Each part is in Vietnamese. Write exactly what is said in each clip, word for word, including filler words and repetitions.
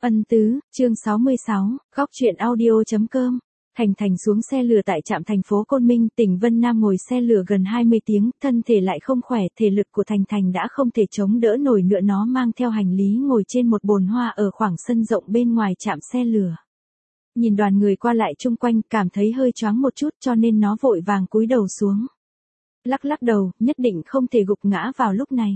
Ân tứ, chương sáu mươi sáu, góc truyện audio.com. Thành Thành xuống xe lửa tại trạm thành phố Côn Minh, tỉnh Vân Nam ngồi xe lửa gần hai mươi tiếng, thân thể lại không khỏe, thể lực của Thành Thành đã không thể chống đỡ nổi nữa, nó mang theo hành lý ngồi trên một bồn hoa ở khoảng sân rộng bên ngoài trạm xe lửa. Nhìn đoàn người qua lại chung quanh, cảm thấy hơi choáng một chút cho nên nó vội vàng cúi đầu xuống. Lắc lắc đầu, nhất định không thể gục ngã vào lúc này.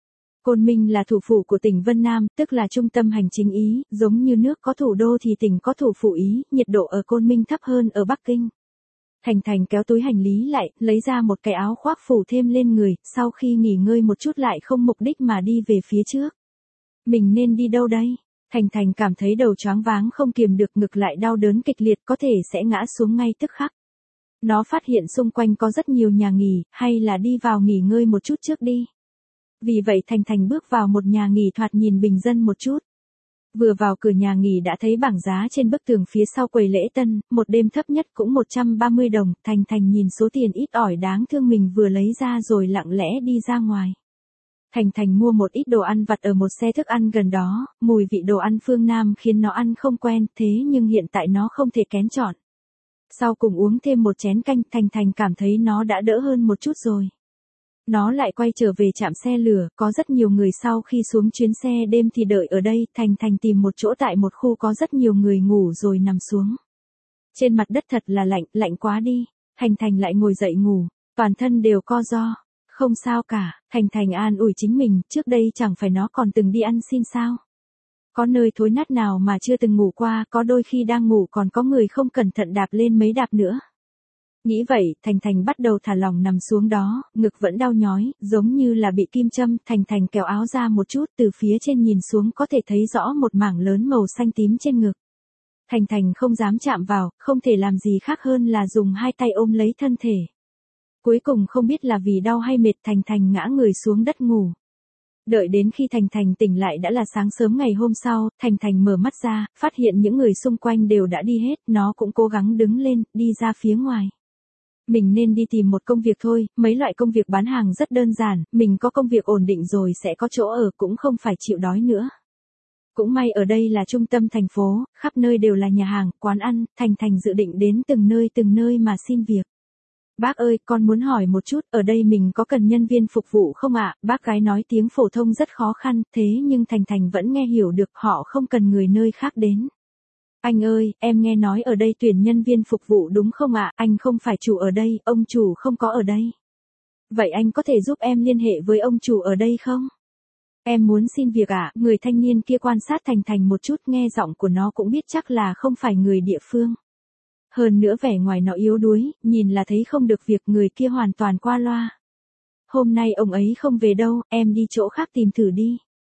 Côn Minh là thủ phủ của tỉnh Vân Nam, tức là trung tâm hành chính Ý, giống như nước có thủ đô thì tỉnh có thủ phủ Ý, nhiệt độ ở Côn Minh thấp hơn ở Bắc Kinh. Thành Thành kéo túi hành lý lại, lấy ra một cái áo khoác phủ thêm lên người, sau khi nghỉ ngơi một chút lại không mục đích mà đi về phía trước. Mình nên đi đâu đây? Thành Thành cảm thấy đầu choáng váng không kiềm được, ngực lại đau đớn kịch liệt, có thể sẽ ngã xuống ngay tức khắc. Nó phát hiện xung quanh có rất nhiều nhà nghỉ, hay là đi vào nghỉ ngơi một chút trước đi. Vì vậy Thành Thành bước vào một nhà nghỉ thoạt nhìn bình dân một chút. Vừa vào cửa nhà nghỉ đã thấy bảng giá trên bức tường phía sau quầy lễ tân, một đêm thấp nhất cũng một trăm ba mươi đồng, Thành Thành nhìn số tiền ít ỏi đáng thương mình vừa lấy ra rồi lặng lẽ đi ra ngoài. Thành Thành mua một ít đồ ăn vặt ở một xe thức ăn gần đó, mùi vị đồ ăn phương Nam khiến nó ăn không quen, thế nhưng hiện tại nó không thể kén chọn. Sau cùng uống thêm một chén canh, Thành Thành cảm thấy nó đã đỡ hơn một chút rồi. Nó lại quay trở về trạm xe lửa, có rất nhiều người sau khi xuống chuyến xe đêm thì đợi ở đây, Thành Thành tìm một chỗ tại một khu có rất nhiều người ngủ rồi nằm xuống. Trên mặt đất thật là lạnh, lạnh quá đi, Thành Thành lại ngồi dậy ngủ, toàn thân đều co ro, không sao cả, Thành Thành an ủi chính mình, trước đây chẳng phải nó còn từng đi ăn xin sao. Có nơi thối nát nào mà chưa từng ngủ qua, có đôi khi đang ngủ còn có người không cẩn thận đạp lên mấy đạp nữa. Nghĩ vậy, Thành Thành bắt đầu thả lỏng nằm xuống đó, ngực vẫn đau nhói, giống như là bị kim châm, Thành Thành kéo áo ra một chút, từ phía trên nhìn xuống có thể thấy rõ một mảng lớn màu xanh tím trên ngực. Thành Thành không dám chạm vào, không thể làm gì khác hơn là dùng hai tay ôm lấy thân thể. Cuối cùng không biết là vì đau hay mệt, Thành Thành ngã người xuống đất ngủ. Đợi đến khi Thành Thành tỉnh lại đã là sáng sớm ngày hôm sau, Thành Thành mở mắt ra, phát hiện những người xung quanh đều đã đi hết, nó cũng cố gắng đứng lên, đi ra phía ngoài. Mình nên đi tìm một công việc thôi, mấy loại công việc bán hàng rất đơn giản, mình có công việc ổn định rồi sẽ có chỗ ở, cũng không phải chịu đói nữa. Cũng may ở đây là trung tâm thành phố, khắp nơi đều là nhà hàng, quán ăn, Thành Thành dự định đến từng nơi từng nơi mà xin việc. Bác ơi, con muốn hỏi một chút, ở đây mình có cần nhân viên phục vụ không ạ? Bác gái nói tiếng phổ thông rất khó khăn, thế nhưng Thành Thành vẫn nghe hiểu được, họ không cần người nơi khác đến. Anh ơi, em nghe nói ở đây tuyển nhân viên phục vụ đúng không ạ? Anh không phải chủ ở đây, ông chủ không có ở đây. Vậy anh có thể giúp em liên hệ với ông chủ ở đây không? Em muốn xin việc ạ. Người thanh niên kia quan sát Thành Thành một chút, nghe giọng của nó cũng biết chắc là không phải người địa phương. Hơn nữa vẻ ngoài nó yếu đuối, nhìn là thấy không được việc, người kia hoàn toàn qua loa. Hôm nay ông ấy không về đâu, em đi chỗ khác tìm thử đi.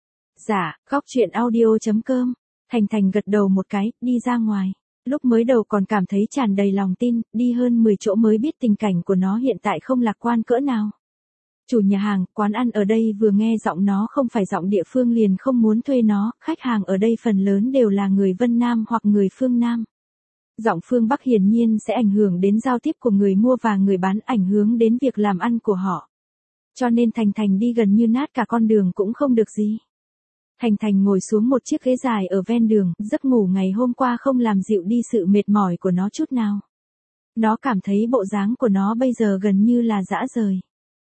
Dạ, góc truyện audio.com. Thành Thành gật đầu một cái, đi ra ngoài. Lúc mới đầu còn cảm thấy tràn đầy lòng tin, đi hơn mười chỗ mới biết tình cảnh của nó hiện tại không lạc quan cỡ nào. Chủ nhà hàng, quán ăn ở đây vừa nghe giọng nó không phải giọng địa phương liền không muốn thuê nó, khách hàng ở đây phần lớn đều là người Vân Nam hoặc người phương Nam. Giọng phương Bắc hiển nhiên sẽ ảnh hưởng đến giao tiếp của người mua và người bán, ảnh hưởng đến việc làm ăn của họ. Cho nên Thành Thành đi gần như nát cả con đường cũng không được gì. Thành Thành ngồi xuống một chiếc ghế dài ở ven đường, giấc ngủ ngày hôm qua không làm dịu đi sự mệt mỏi của nó chút nào. Nó cảm thấy bộ dáng của nó bây giờ gần như là dã rời.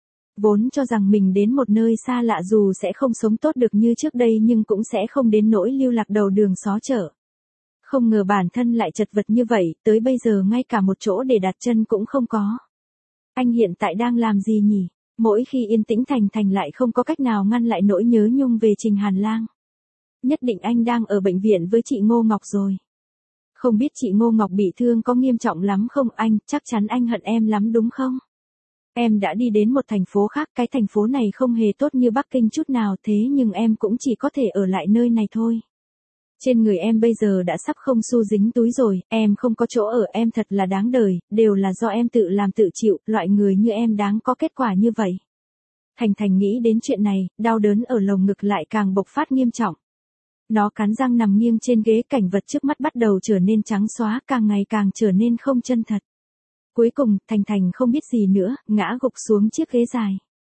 Vốn cho rằng mình đến một nơi xa lạ dù sẽ không sống tốt được như trước đây nhưng cũng sẽ không đến nỗi lưu lạc đầu đường xó chợ. Không ngờ bản thân lại chật vật như vậy, tới bây giờ ngay cả một chỗ để đặt chân cũng không có. Anh hiện tại đang làm gì nhỉ? Mỗi khi yên tĩnh Thành Thành lại không có cách nào ngăn lại nỗi nhớ nhung về Trình Hàn Lang. Nhất định anh đang ở bệnh viện với chị Ngô Ngọc rồi. Không biết chị Ngô Ngọc bị thương có nghiêm trọng lắm không anh, chắc chắn anh hận em lắm đúng không? Em đã đi đến một thành phố khác, cái thành phố này không hề tốt như Bắc Kinh chút nào, thế nhưng em cũng chỉ có thể ở lại nơi này thôi. Trên người em bây giờ đã sắp không xu dính túi rồi, em không có chỗ ở, em thật là đáng đời, đều là do em tự làm tự chịu, loại người như em đáng có kết quả như vậy. Thành Thành nghĩ đến chuyện này, đau đớn ở lồng ngực lại càng bộc phát nghiêm trọng. Nó cắn răng nằm nghiêng trên ghế, cảnh vật trước mắt bắt đầu trở nên trắng xóa, càng ngày càng trở nên không chân thật. Cuối cùng, Thành Thành không biết gì nữa, ngã gục xuống chiếc ghế dài.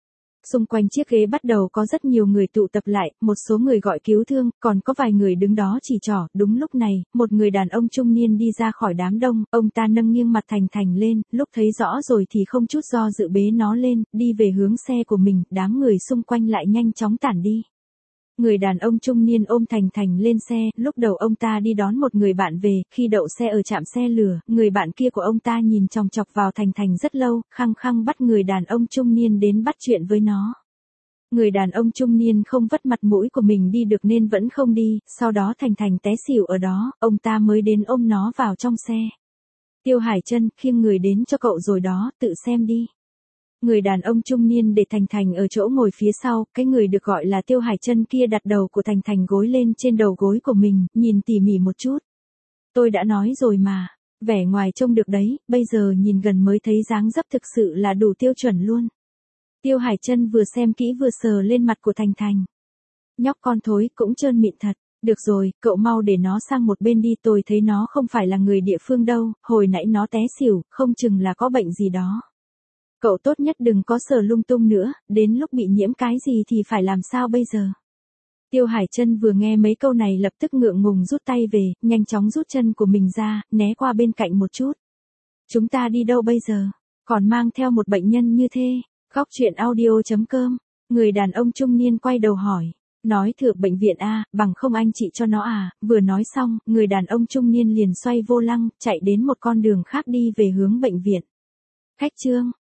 Xung quanh chiếc ghế bắt đầu có rất nhiều người tụ tập lại, một số người gọi cứu thương, còn có vài người đứng đó chỉ trỏ. Đúng lúc này, một người đàn ông trung niên đi ra khỏi đám đông, ông ta nâng nghiêng mặt Thành Thành lên, lúc thấy rõ rồi thì không chút do dự bế nó lên, đi về hướng xe của mình, đám người xung quanh lại nhanh chóng tản đi. Người đàn ông trung niên ôm Thành Thành lên xe, lúc đầu ông ta đi đón một người bạn về, khi đậu xe ở trạm xe lửa, người bạn kia của ông ta nhìn chòng chọc vào Thành Thành rất lâu, khăng khăng bắt người đàn ông trung niên đến bắt chuyện với nó. Người đàn ông trung niên không vất mặt mũi của mình đi được nên vẫn không đi, sau đó Thành Thành té xỉu ở đó, ông ta mới đến ôm nó vào trong xe. Tiêu Hải Trân, khiêng người đến cho cậu rồi đó, tự xem đi. Người đàn ông trung niên để Thành Thành ở chỗ ngồi phía sau, cái người được gọi là Tiêu Hải Trân kia đặt đầu của Thành Thành gối lên trên đầu gối của mình, nhìn tỉ mỉ một chút. Tôi đã nói rồi mà, vẻ ngoài trông được đấy, bây giờ nhìn gần mới thấy dáng dấp thực sự là đủ tiêu chuẩn luôn. Tiêu Hải Trân vừa xem kỹ vừa sờ lên mặt của Thành Thành. Nhóc con thối, cũng trơn mịn thật. Được rồi, cậu mau để nó sang một bên đi, tôi thấy nó không phải là người địa phương đâu, hồi nãy nó té xỉu, không chừng là có bệnh gì đó. Cậu tốt nhất đừng có sờ lung tung nữa, đến lúc bị nhiễm cái gì thì phải làm sao bây giờ? Tiêu Hải Trân vừa nghe mấy câu này lập tức ngượng ngùng rút tay về, nhanh chóng rút chân của mình ra, né qua bên cạnh một chút. Chúng ta đi đâu bây giờ? Còn mang theo một bệnh nhân như thế. Góc truyện audio chấm com. Người đàn ông trung niên quay đầu hỏi. Nói thử bệnh viện a, bằng không anh chị cho nó à? Vừa nói xong, người đàn ông trung niên liền xoay vô lăng, chạy đến một con đường khác đi về hướng bệnh viện. Khách trương.